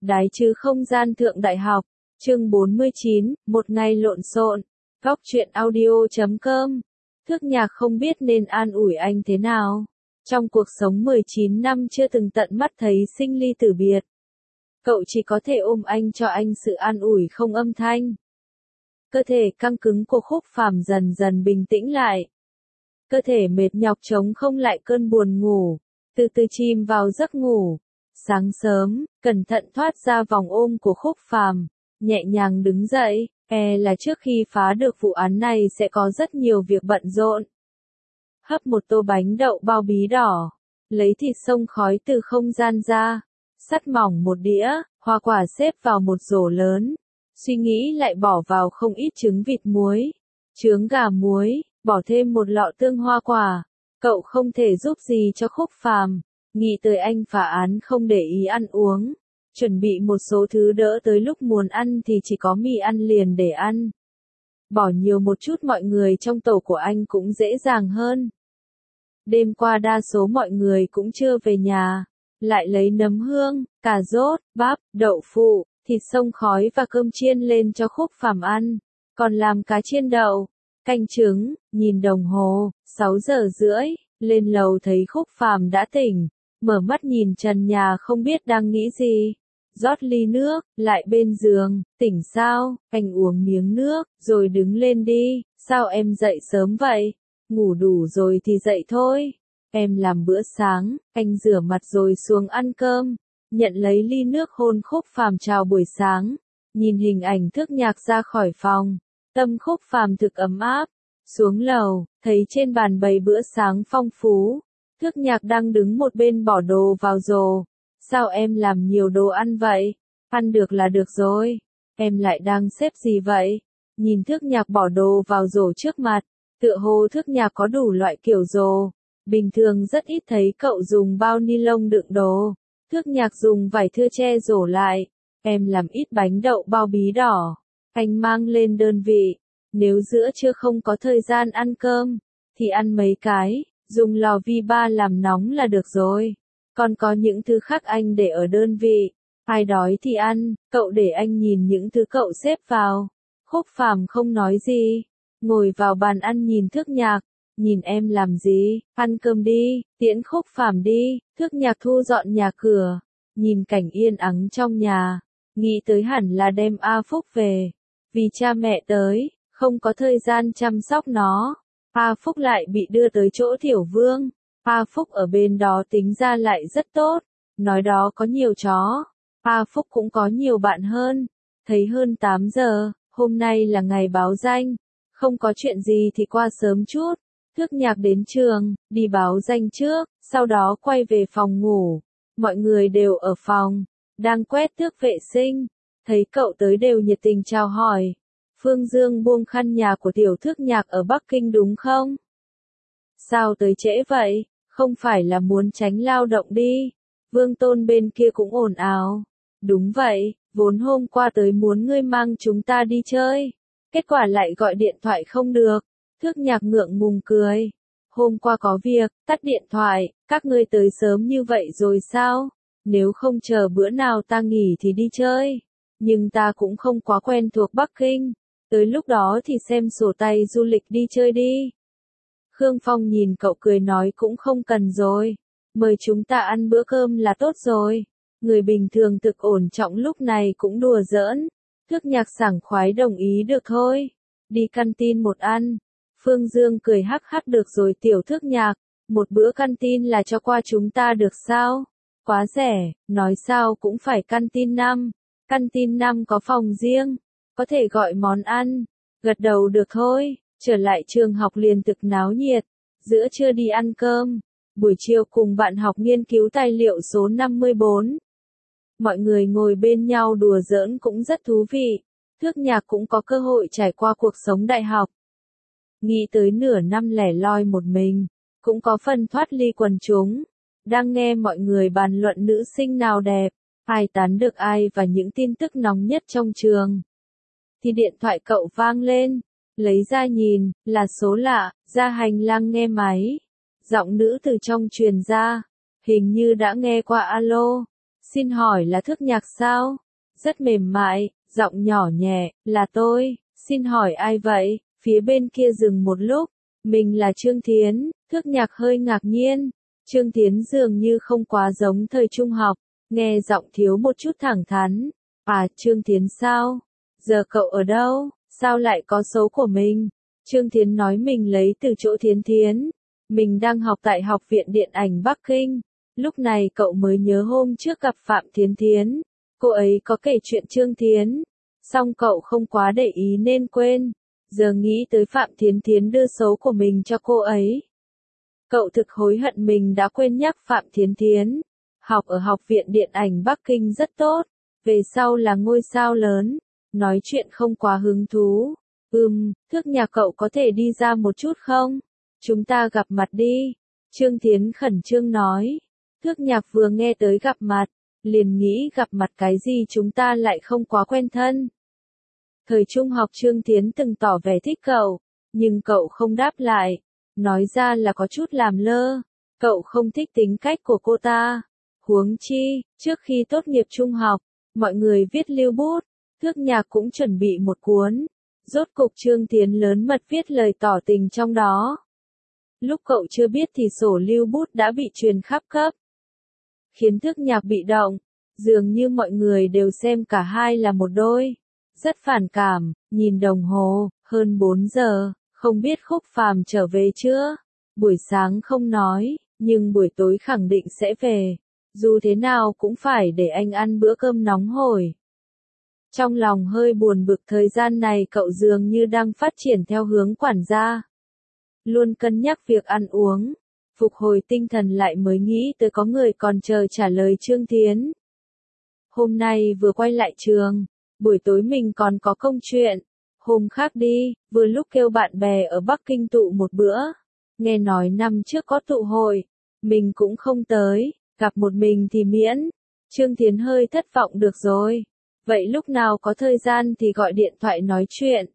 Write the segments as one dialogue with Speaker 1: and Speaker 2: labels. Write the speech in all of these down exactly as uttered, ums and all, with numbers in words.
Speaker 1: Đái chứ không gian thượng đại học, chương bốn mươi chín, một ngày lộn xộn, góc truyện audio chấm com. Thước Nhạc không biết nên an ủi anh thế nào. Trong cuộc sống mười chín năm chưa từng tận mắt thấy sinh ly tử biệt. Cậu chỉ có thể ôm anh cho anh sự an ủi không âm thanh. Cơ thể căng cứng của Khúc Phàm dần dần bình tĩnh lại. Cơ thể mệt nhọc chống không lại cơn buồn ngủ, từ từ chìm vào giấc ngủ. Sáng sớm, cẩn thận thoát ra vòng ôm của Khúc Phàm, nhẹ nhàng đứng dậy, e là trước khi phá được vụ án này sẽ có rất nhiều việc bận rộn. Hấp một tô bánh đậu bao bí đỏ, lấy thịt xông khói từ không gian ra, sắt mỏng một đĩa, hoa quả xếp vào một rổ lớn. Suy nghĩ lại bỏ vào không ít trứng vịt muối, trứng gà muối, bỏ thêm một lọ tương hoa quả. Cậu không thể giúp gì cho Khúc Phàm, nghĩ tới anh phá án không để ý ăn uống, chuẩn bị một số thứ đỡ tới lúc muốn ăn thì chỉ có mì ăn liền để ăn. Bỏ nhiều một chút mọi người trong tổ của anh cũng dễ dàng hơn. Đêm qua đa số mọi người cũng chưa về nhà, lại lấy nấm hương, cà rốt, bắp, đậu phụ, thịt xông khói và cơm chiên lên cho Khúc Phàm ăn, còn làm cá chiên đậu, canh trứng. Nhìn đồng hồ, sáu giờ rưỡi, lên lầu thấy Khúc Phàm đã tỉnh, mở mắt nhìn trần nhà không biết đang nghĩ gì. Rót ly nước, lại bên giường, tỉnh sao, anh uống miếng nước, rồi đứng lên đi, sao em dậy sớm vậy, ngủ đủ rồi thì dậy thôi. Em làm bữa sáng, anh rửa mặt rồi xuống ăn cơm, nhận lấy ly nước hôn Khúc Phàm chào buổi sáng, nhìn hình ảnh Thước Nhạc ra khỏi phòng, tâm Khúc Phàm thực ấm áp. Xuống lầu, thấy trên bàn bày bữa sáng phong phú, Thước Nhạc đang đứng một bên bỏ đồ vào rổ. Sao em làm nhiều đồ ăn vậy? Ăn được là được rồi. Em lại đang xếp gì vậy? Nhìn Thước Nhạc bỏ đồ vào rổ trước mặt, tựa hồ Thước Nhạc có đủ loại kiểu rổ. Bình thường rất ít thấy cậu dùng bao ni lông đựng đồ. Thước Nhạc dùng vải thưa che rổ lại. Em làm ít bánh đậu bao bí đỏ. Anh mang lên đơn vị. Nếu giữa trưa không có thời gian ăn cơm, thì ăn mấy cái, dùng lò vi ba làm nóng là được rồi. Còn có những thứ khác anh để ở đơn vị. Ai đói thì ăn, cậu để anh nhìn những thứ cậu xếp vào. Khúc Phàm không nói gì, ngồi vào bàn ăn nhìn Thước Nhạc. Nhìn em làm gì, ăn cơm đi, tiễn Khúc Phàm đi. Thước Nhạc thu dọn nhà cửa, nhìn cảnh yên ắng trong nhà, nghĩ tới hẳn là đem A Phúc về. Vì cha mẹ tới, không có thời gian chăm sóc nó. A Phúc lại bị đưa tới chỗ Thiểu Vương. A Phúc ở bên đó tính ra lại rất tốt, nói đó có nhiều chó. A Phúc cũng có nhiều bạn hơn. Thấy hơn tám giờ, hôm nay là ngày báo danh, không có chuyện gì thì qua sớm chút. Thước Nhạc đến trường, đi báo danh trước, sau đó quay về phòng ngủ. Mọi người đều ở phòng, đang quét tước vệ sinh. Thấy cậu tới đều nhiệt tình chào hỏi. Phương Dương buông khăn, nhà của tiểu Thước Nhạc ở Bắc Kinh đúng không? Sao tới trễ vậy? Không phải là muốn tránh lao động đi? Vương Tôn bên kia cũng ồn ào. Đúng vậy, vốn hôm qua tới muốn ngươi mang chúng ta đi chơi. Kết quả lại gọi điện thoại không được. Thước Nhạc ngượng ngùng cười. Hôm qua có việc, tắt điện thoại, các ngươi tới sớm như vậy rồi sao? Nếu không chờ bữa nào ta nghỉ thì đi chơi. Nhưng ta cũng không quá quen thuộc Bắc Kinh. Tới lúc đó thì xem sổ tay du lịch đi chơi đi. Khương Phong nhìn cậu cười nói cũng không cần rồi. Mời chúng ta ăn bữa cơm là tốt rồi. Người bình thường thực ổn trọng lúc này cũng đùa giỡn. Thước Nhạc sảng khoái đồng ý được thôi. Đi canteen một ăn. Phương Dương cười hắc hắc được rồi tiểu Thước Nhạc. Một bữa canteen là cho qua chúng ta được sao? Quá rẻ, nói sao cũng phải canteen năm. Canteen năm có phòng riêng. Có thể gọi món ăn. Gật đầu được thôi. Trở lại trường học liền thực náo nhiệt. Giữa trưa đi ăn cơm. Buổi chiều cùng bạn học nghiên cứu tài liệu số năm mươi bốn. Mọi người ngồi bên nhau đùa giỡn cũng rất thú vị. Thước Nhạc cũng có cơ hội trải qua cuộc sống đại học. Nghĩ tới nửa năm lẻ loi một mình. Cũng có phần thoát ly quần chúng. Đang nghe mọi người bàn luận nữ sinh nào đẹp, ai tán được ai và những tin tức nóng nhất trong trường. Thì điện thoại cậu vang lên, lấy ra nhìn, là số lạ, ra hành lang nghe máy. Giọng nữ từ trong truyền ra, hình như đã nghe qua alo. Xin hỏi là Thước Nhạc sao? Rất mềm mại, giọng nhỏ nhẹ, là tôi, xin hỏi ai vậy? Phía bên kia dừng một lúc, mình là Trương Thiến, Thước Nhạc hơi ngạc nhiên. Trương Thiến dường như không quá giống thời trung học, nghe giọng thiếu một chút thẳng thắn. À, Trương Thiến sao? Giờ cậu ở đâu? Sao lại có số của mình? Trương Thiến nói mình lấy từ chỗ Thiến Thiến. Mình đang học tại Học viện Điện ảnh Bắc Kinh. Lúc này cậu mới nhớ hôm trước gặp Phạm Thiến Thiến. Cô ấy có kể chuyện Trương Thiến. Xong cậu không quá để ý nên quên. Giờ nghĩ tới Phạm Thiến Thiến đưa số của mình cho cô ấy. Cậu thực hối hận mình đã quên nhắc Phạm Thiến Thiến. Học ở Học viện Điện ảnh Bắc Kinh rất tốt. Về sau là ngôi sao lớn. Nói chuyện không quá hứng thú. Ừm, Thước Nhạc cậu có thể đi ra một chút không? Chúng ta gặp mặt đi. Trương Thiến khẩn trương nói. Thước Nhạc vừa nghe tới gặp mặt, liền nghĩ gặp mặt cái gì chúng ta lại không quá quen thân. Thời trung học Trương Thiến từng tỏ vẻ thích cậu, nhưng cậu không đáp lại. Nói ra là có chút làm lơ. Cậu không thích tính cách của cô ta. Huống chi, trước khi tốt nghiệp trung học, mọi người viết lưu bút. Thước Nhạc cũng chuẩn bị một cuốn. Rốt cục Trương Thiến lớn mật viết lời tỏ tình trong đó. Lúc cậu chưa biết thì sổ lưu bút đã bị truyền khắp cấp. Khiến Thước Nhạc bị động. Dường như mọi người đều xem cả hai là một đôi. Rất phản cảm, nhìn đồng hồ, hơn bốn giờ, không biết Khúc Phàm trở về chưa? Buổi sáng không nói, nhưng buổi tối khẳng định sẽ về. Dù thế nào cũng phải để anh ăn bữa cơm nóng hổi. Trong lòng hơi buồn bực thời gian này cậu dường như đang phát triển theo hướng quản gia. Luôn cân nhắc việc ăn uống. Phục hồi tinh thần lại mới nghĩ tới có người còn chờ trả lời Trương Thiến. Hôm nay vừa quay lại trường. Buổi tối mình còn có công chuyện. Hôm khác đi, vừa lúc kêu bạn bè ở Bắc Kinh tụ một bữa. Nghe nói năm trước có tụ hội. Mình cũng không tới, gặp một mình thì miễn. Trương Thiến hơi thất vọng được rồi. Vậy lúc nào có thời gian thì gọi điện thoại nói chuyện.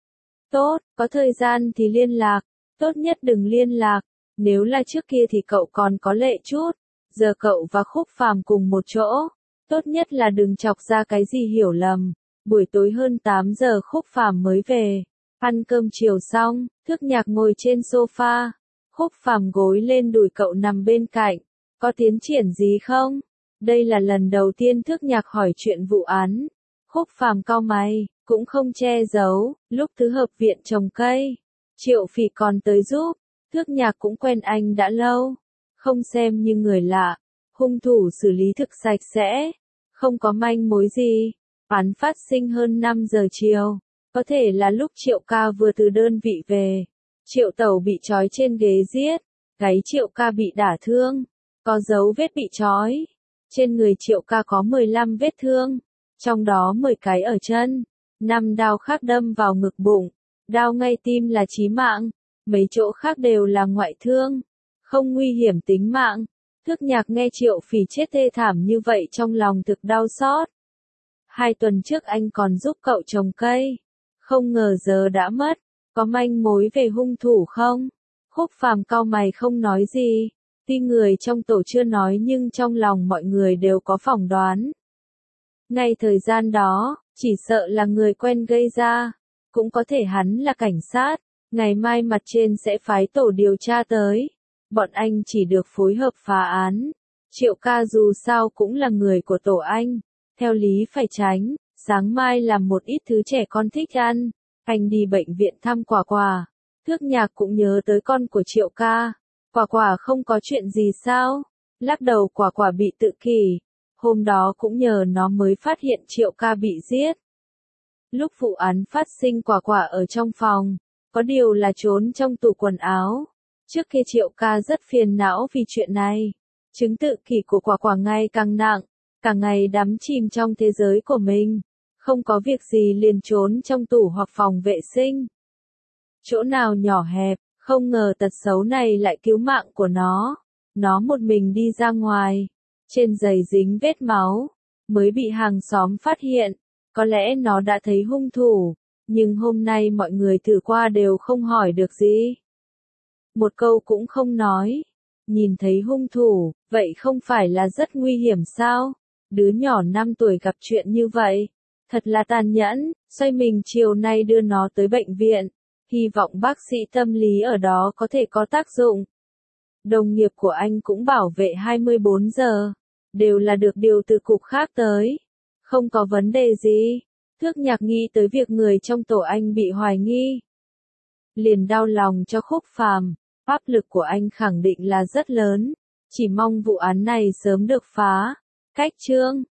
Speaker 1: Tốt, có thời gian thì liên lạc. Tốt nhất đừng liên lạc. Nếu là trước kia thì cậu còn có lệ chút. Giờ cậu và Khúc Phàm cùng một chỗ. Tốt nhất là đừng chọc ra cái gì hiểu lầm. Buổi tối hơn tám giờ Khúc Phàm mới về. Ăn cơm chiều xong, Thước Nhạc ngồi trên sofa. Khúc Phàm gối lên đùi cậu nằm bên cạnh. Có tiến triển gì không? Đây là lần đầu tiên Thước Nhạc hỏi chuyện vụ án. Khúc Phàm cau mày, cũng không che giấu. Lúc thứ hợp viện trồng cây, Triệu Phỉ còn tới giúp. Thước Nhạc cũng quen anh đã lâu. Không xem như người lạ. Hung thủ xử lý thực sạch sẽ. Không có manh mối gì. Án phát sinh hơn năm giờ chiều. Có thể là lúc Triệu ca vừa từ đơn vị về. Triệu Tẩu bị trói trên ghế giết. Gáy Triệu ca bị đả thương. Có dấu vết bị trói. Trên người Triệu ca có mười lăm vết thương. Trong đó mười cái ở chân. năm đao khác đâm vào ngực bụng. Đao ngay tim là chí mạng. Mấy chỗ khác đều là ngoại thương. Không nguy hiểm tính mạng. Thước Nhạc nghe Triệu Phỉ chết thê thảm như vậy trong lòng thực đau xót. Hai tuần trước anh còn giúp cậu trồng cây. Không ngờ giờ đã mất. Có manh mối về hung thủ không? Khúc Phàm cau mày không nói gì. Tuy người trong tổ chưa nói nhưng trong lòng mọi người đều có phỏng đoán. Ngay thời gian đó, chỉ sợ là người quen gây ra. Cũng có thể hắn là cảnh sát. Ngày mai mặt trên sẽ phái tổ điều tra tới. Bọn anh chỉ được phối hợp phá án. Triệu ca dù sao cũng là người của tổ anh. Theo lý phải tránh. Sáng mai làm một ít thứ trẻ con thích ăn. Anh đi bệnh viện thăm Quả Quả. Thước Nhạc cũng nhớ tới con của Triệu ca. Quả Quả không có chuyện gì sao? Lắc đầu Quả Quả bị tự kỷ. Hôm đó cũng nhờ nó mới phát hiện Triệu ca bị giết. Lúc vụ án phát sinh Quả Quả ở trong phòng. Có điều là trốn trong tủ quần áo. Trước kia Triệu ca rất phiền não vì chuyện này. Chứng tự kỷ của Quả Quả ngày càng nặng. Cả ngày đắm chìm trong thế giới của mình. Không có việc gì liền trốn trong tủ hoặc phòng vệ sinh. Chỗ nào nhỏ hẹp, không ngờ tật xấu này lại cứu mạng của nó. Nó một mình đi ra ngoài. Trên giày dính vết máu. Mới bị hàng xóm phát hiện. Có lẽ nó đã thấy hung thủ. Nhưng hôm nay mọi người thử qua đều không hỏi được gì. Một câu cũng không nói. Nhìn thấy hung thủ, vậy không phải là rất nguy hiểm sao? Đứa nhỏ năm tuổi gặp chuyện như vậy. Thật là tàn nhẫn, xoay mình chiều nay đưa nó tới bệnh viện. Hy vọng bác sĩ tâm lý ở đó có thể có tác dụng. Đồng nghiệp của anh cũng bảo vệ hai mươi bốn giờ. Đều là được điều từ cục khác tới. Không có vấn đề gì. Thước Nhạc nghĩ tới việc người trong tổ anh bị hoài nghi. Liền đau lòng cho Khúc Phàm. Áp lực của anh khẳng định là rất lớn. Chỉ mong vụ án này sớm được phá. Cách chương